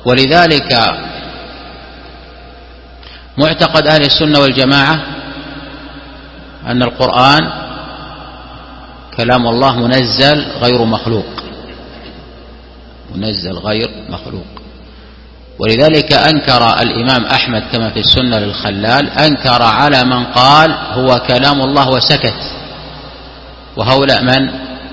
ولذلك معتقد أهل السنة والجماعة أن القرآن كلام الله منزل غير مخلوق، منزل غير مخلوق. ولذلك أنكر الإمام أحمد كما في السنة للخلال، أنكر على من قال هو كلام الله وسكت، وهؤلاء من؟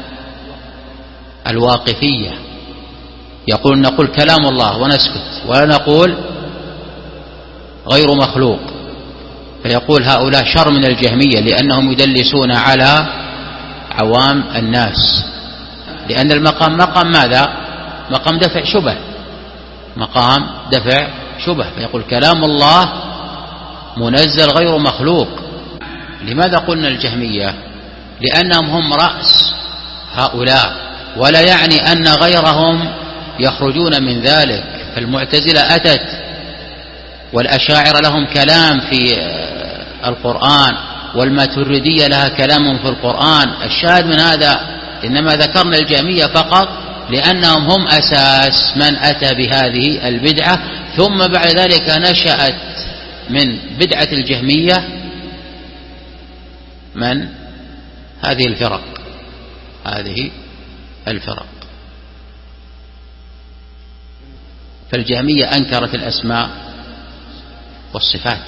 الواقفية، يقول نقول كلام الله ونسكت ولا نقول غير مخلوق. فيقول هؤلاء شر من الجهمية لأنهم يدلسون على عوام الناس، لأن المقام مقام ماذا؟ مقام دفع شبه، مقام دفع شبه. فيقول كلام الله منزل غير مخلوق. لماذا قلنا الجهمية؟ لأنهم هم رأس هؤلاء، ولا يعني أن غيرهم يخرجون من ذلك. فالمعتزلة أتت، والأشاعرة لهم كلام في القرآن، والماتريدية لها كلام في القرآن. الشاهد من هذا إنما ذكرنا الجهمية فقط لأنهم هم أساس من أتى بهذه البدعة، ثم بعد ذلك نشأت من بدعة الجهمية من هذه الفرق، هذه الفرق. فالجهمية أنكرت الأسماء والصفات،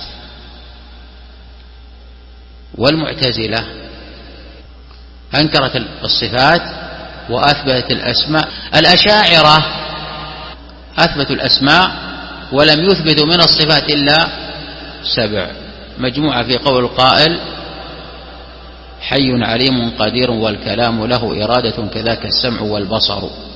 والمعتزلة أنكرت الصفات وأثبتت الأسماء. الأشاعرة أثبتوا الأسماء ولم يثبتوا من الصفات إلا 7، مجموعة في قول القائل حي عليم قدير والكلام له إرادة كذاك السمع والبصر.